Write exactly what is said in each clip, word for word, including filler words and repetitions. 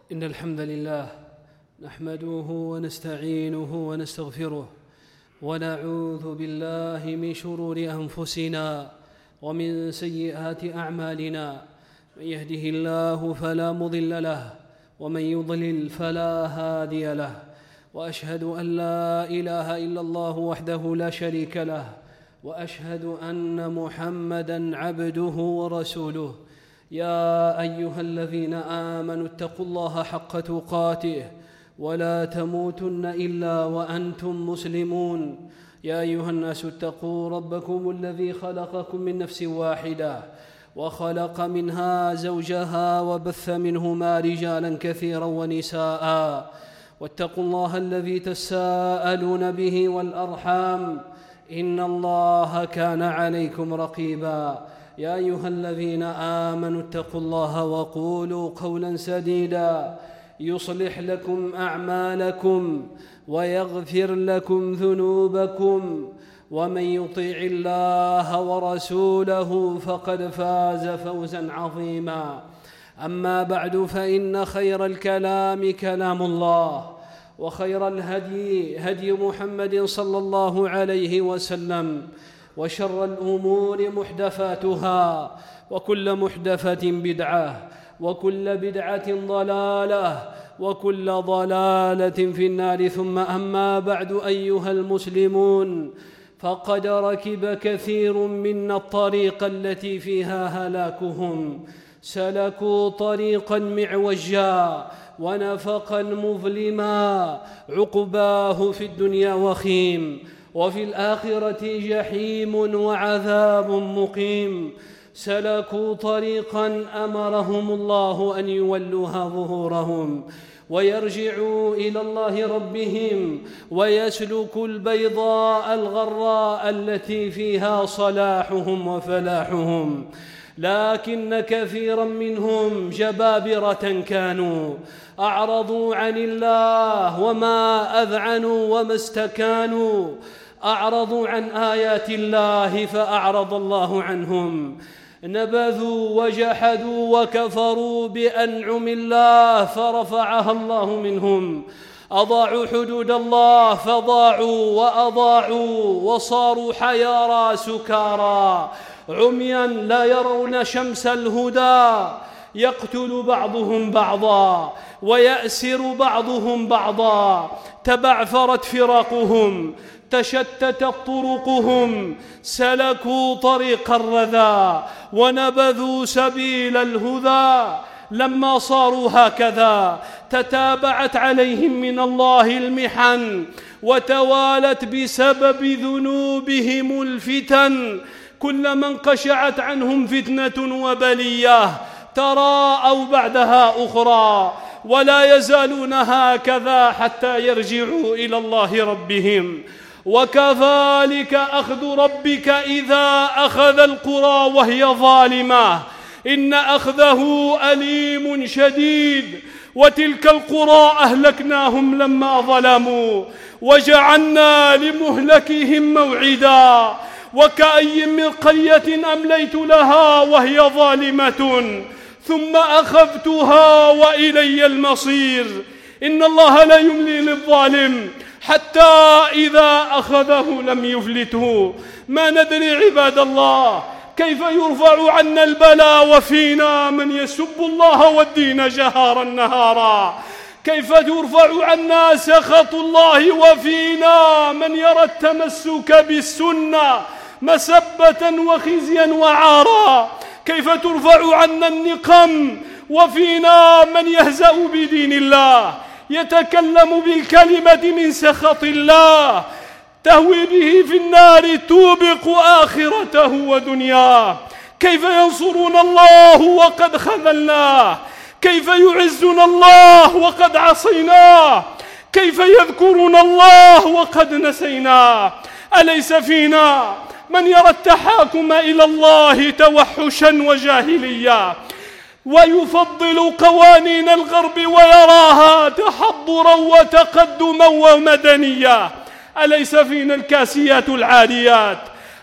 إن الحمد لله نحمده ونستعينه ونستغفره ونعوذ بالله من شرور أنفسنا ومن سيئات أعمالنا. من يهده الله فلا مضل له ومن يضلل فلا هادي له، وأشهد أن لا إله إلا الله وحده لا شريك له، وأشهد أن محمدًا عبده ورسوله. يا أيها الذين آمنوا اتقوا الله حق تقاته ولا تموتن إلا وأنتم مسلمون. يا أيها الناس اتقوا ربكم الذي خلقكم من نفس واحدة وخلق منها زوجها وبث منهما رجالا كثيرا ونساء، واتقوا الله الذي تساءلون به والأرحام إن الله كان عليكم رقيبا. يا أيها الذين آمنوا اتقوا الله وقولوا قولا سديدا يصلح لكم أعمالكم ويغفر لكم ذنوبكم، ومن يطع الله ورسوله فقد فاز فوزا عظيما. أما بعد، فإن خير الكلام كلام الله، وخير الهدي هدي محمد صلى الله عليه وسلم، وشر الأمور محدثاتها، وكل محدثة بدعة، وكل بدعة ضلالة، وكل ضلالة في النار. ثم أما بعد، أيها المسلمون، فقد ركب كثير منا الطريق التي فيها هلاكهم، سلكوا طريقا معوجا ونفقا مظلما عقباه في الدنيا وخيم، وفي الآخرة جحيم وعذاب مقيم. سلكوا طريقا أمرهم الله أن يولوها ظهورهم ويرجعوا إلى الله ربهم ويسلكوا البيضاء الغراء التي فيها صلاحهم وفلاحهم. لكن كثيرا منهم جبابرة كانوا أعرضوا عن الله وما أذعنوا وما استكانوا، أعرضوا عن آيات الله فأعرض الله عنهم، نبذوا وجحدوا وكفروا بأنعم الله فرفعها الله منهم، أضاعوا حدود الله فضاعوا وأضاعوا، وصاروا حيارى سكارى عميا لا يرون شمس الهدى، يقتل بعضهم بعضا ويأسر بعضهم بعضا، تبعثرت فراقهم، تشتتت طرقهم، سلكوا طريق الرذى ونبذوا سبيل الهدى. لما صاروا هكذا تتابعت عليهم من الله المحن، وتوالت بسبب ذنوبهم الفتن، كلما انقشعت عنهم فتنة وبلية تراءوا بعدها أخرى، ولا يزالون هكذا حتى يرجعوا إلى الله ربهم. وكذلك أخذ ربك إذا أخذ القرى وهي ظالمة، إن أخذه أليم شديد. وتلك القرى أهلكناهم لما ظلموا وجعلنا لمهلكهم موعدا، وكأي من قرية أمليت لها وهي ظالمة ثم أخذتها وإلي المصير. إن الله لا يملي للظالم حتى إذا أخذه لم يفلته. ما ندري عباد الله كيف يرفع عنا البلاء وفينا من يسب الله والدين جهارا نهارا، كيف يرفع عنا سخط الله وفينا من يرى التمسك بالسنة مسبة وخزيا وعارا، كيف ترفع عنا النقم وفينا من يهزأ بدين الله، يتكلم بالكلمة من سخط الله تهوي به في النار توبق آخرته ودنياه. كيف ينصرون الله وقد خذلناه، كيف يعزنا الله وقد عصيناه، كيف يذكرون الله وقد نسيناه. أليس فينا من يرى التحاكم إلى الله توحشا وجاهلية، ويفضل قوانين الغرب ويراها تحضرا وتقدما ومدنية؟ أليس فينا الكاسيات العاريات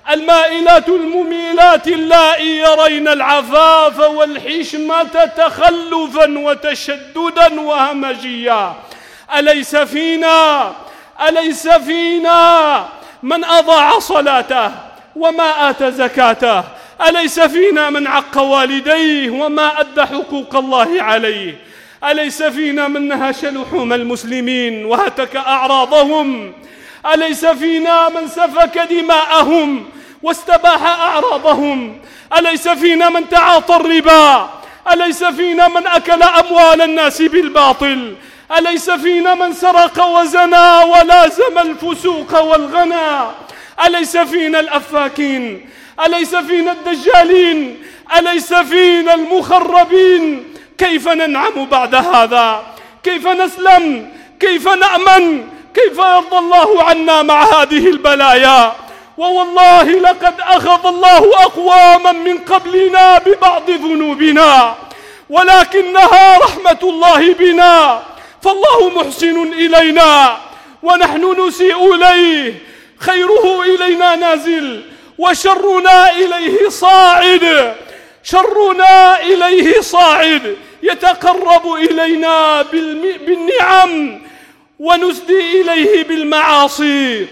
المائلات المميلات اللائي يرين العفاف والحشمة تخلفا وتشددا وهمجيا. أليس فينا أليس فينا من أضاع صلاته وما آتى زكاته؟ أليس فينا من عق والديه وما أدى حقوق الله عليه؟ أليس فينا من نهش لحوم المسلمين وهتك أعراضهم؟ أليس فينا من سفك دماءهم واستباح أعراضهم؟ أليس فينا من تعاطى الربا؟ أليس فينا من أكل أموال الناس بالباطل؟ أليس فينا من سرق وزنى ولازم الفسوق والغنى؟ أليس فينا الأفاكين؟ أليس فينا الدجالين؟ أليس فينا المخربين؟ كيف ننعم بعد هذا؟ كيف نسلم؟ كيف نأمن؟ كيف يرضى الله عنا مع هذه البلايا؟ ووالله لقد أخذ الله أقواما من قبلنا ببعض ذنوبنا، ولكنها رحمة الله بنا، فالله محسن إلينا ونحن نسيء إليه، خيره إلينا نازل وشرنا إليه صاعد، شرنا إليه صاعد، يتقرب إلينا بالنعم ونسدي إليه بالمعاصي.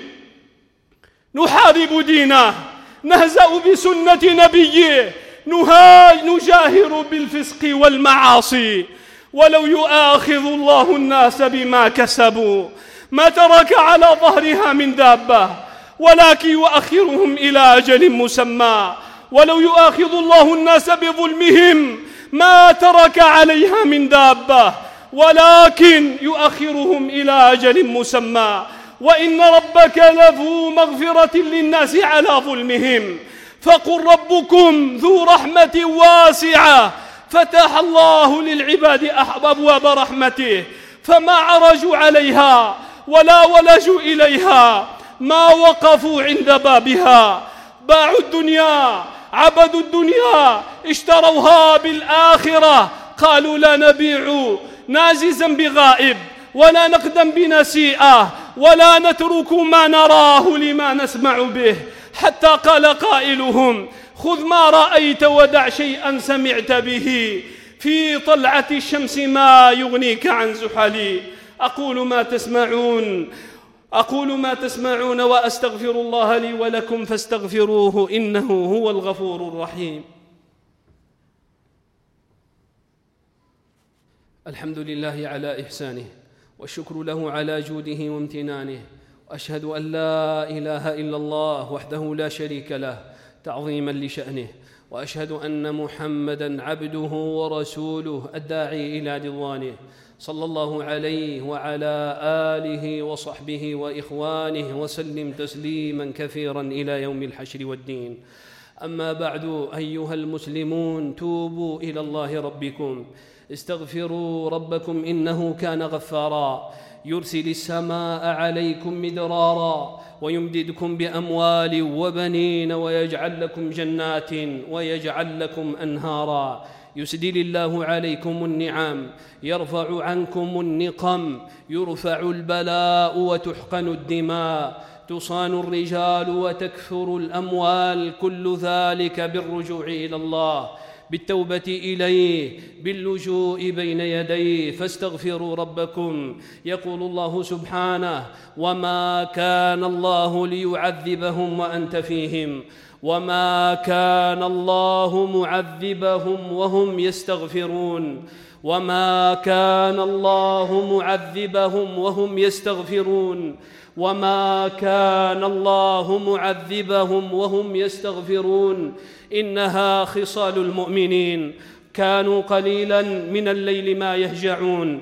نحارب دينه، نهزأ بسنة نبيه، نجاهر بالفسق والمعاصي. ولو يؤاخذ الله الناس بما كسبوا ما ترك على ظهرها من دابة، ولكن يؤخرهم إلى أجل مسمى. ولو يؤاخذ الله الناس بظلمهم ما ترك عليها من دابة، ولكن يؤخرهم إلى أجل مسمى. وإن ربك لذو مغفرة للناس على ظلمهم، فقل ربكم ذو رحمة واسعة، فتح الله للعباد أبواب رحمته فما عرجوا عليها ولا ولجوا إليها، ما وقفوا عند بابها. باعوا الدنيا، عبدوا الدنيا، اشتروها بالآخرة. قالوا لا نبيع ناززا بغائب ولا نقدا بنسيئة ولا نترك ما نراه لما نسمع به، حتى قال قائلهم خذ ما رأيت ودع شيئا سمعت به، في طلعة الشمس ما يغنيك عن زحلي. أقول ما تسمعون أقول ما تسمعون وأستغفر الله لي ولكم فاستغفروه إنه هو الغفور الرحيم. الحمد لله على إحسانه، والشكر له على جوده وامتنانه، وأشهد أن لا إله إلا الله وحده لا شريك له تعظيما لشأنه، وأشهد أن محمدًا عبده ورسوله الداعي إلى رضوانه، صلى الله عليه وعلى آله وصحبه وإخوانه وسلم تسليما كثيرا إلى يوم الحشر والدين. أما بعد، أيها المسلمون، توبوا إلى الله ربكم، استغفروا ربكم إنه كان غفارا، يرسل السماء عليكم مدرارا ويمددكم بأموال وبنين ويجعل لكم جنات ويجعل لكم أنهارا، يسدل الله عليكم النعم، يرفع عنكم النقم، يرفع البلاء وتحقن الدماء، تصان الرجال وتكثر الأموال، كل ذلك بالرجوع إلى الله، بالتوبة إليه، باللجوء بين يديه، فاستغفروا ربكم. يقول الله سبحانه: وما كان الله ليعذبهم وأنت فيهم وما كان الله معذبهم وهم يستغفرون وما كان الله معذبهم وهم يستغفرون وما كان الله معذبهم وهم يستغفرون إنها خصال المؤمنين، كانوا قليلا من الليل ما يهجعون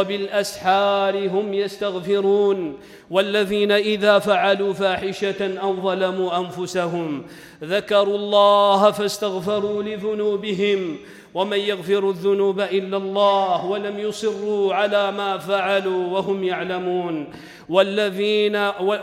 وبالأسحار هم يستغفرون، والذين إذا فعلوا فاحشة أو ظلموا أنفسهم ذكروا الله فاستغفروا لذنوبهم ومن يغفر الذنوب إلا الله ولم يصروا على ما فعلوا وهم يعلمون، والذين,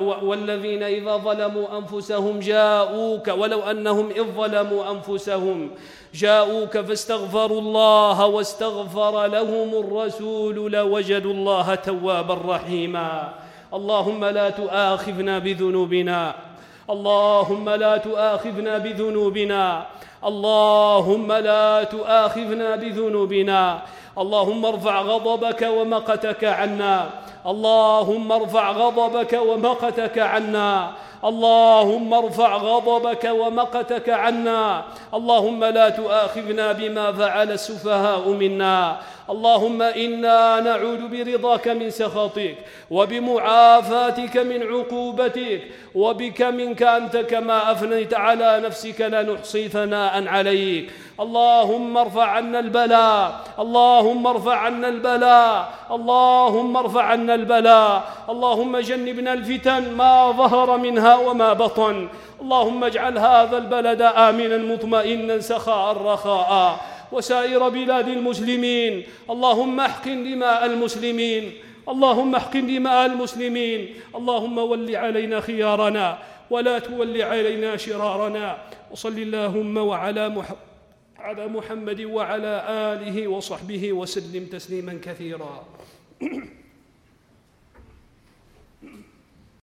والذين إذا ظلموا أنفسهم جاءوك ولو أنهم إذ ظلموا أنفسهم جاءوك فاستغفروا الله واستغفر لهم الرسول لوجدوا الله توابا رحيما. اللهم لا تؤاخذنا بذنوبنا، اللهم لا تؤاخذنا بذنوبنا، اللهم لا تؤاخذنا بذنوبنا. اللهم ارفع غضبك ومقتك عنا، اللهم ارفع غضبك ومقتك عنا، اللهم ارفع غضبك ومقتك عنا. اللهم لا تؤاخذنا بما فعل السفهاء منا. اللهم إنا نعوذ برضاك من سخطك وبمعافاتك من عقوبتك، وبك منك أنت كما أثنيت على نفسك لا نحصي ثناء عليك. اللهم ارفع عنا البلاء، اللهم ارفع عنا البلاء، اللهم ارفع عنا البلاء. اللهم جنبنا الفتن ما ظهر منها وما بطن. اللهم اجعل هذا البلد آمنا مطمئنا سخاء رخاء، وسائر بلاد المسلمين. اللهم احقن دماء المسلمين، اللهم احقن دماء المسلمين. اللهم ول علينا خيارنا ولا تول علينا شرارنا. وصل اللهم وعلى محمد على محمد وعلى آله وصحبه وسلم تسليما كثيرا.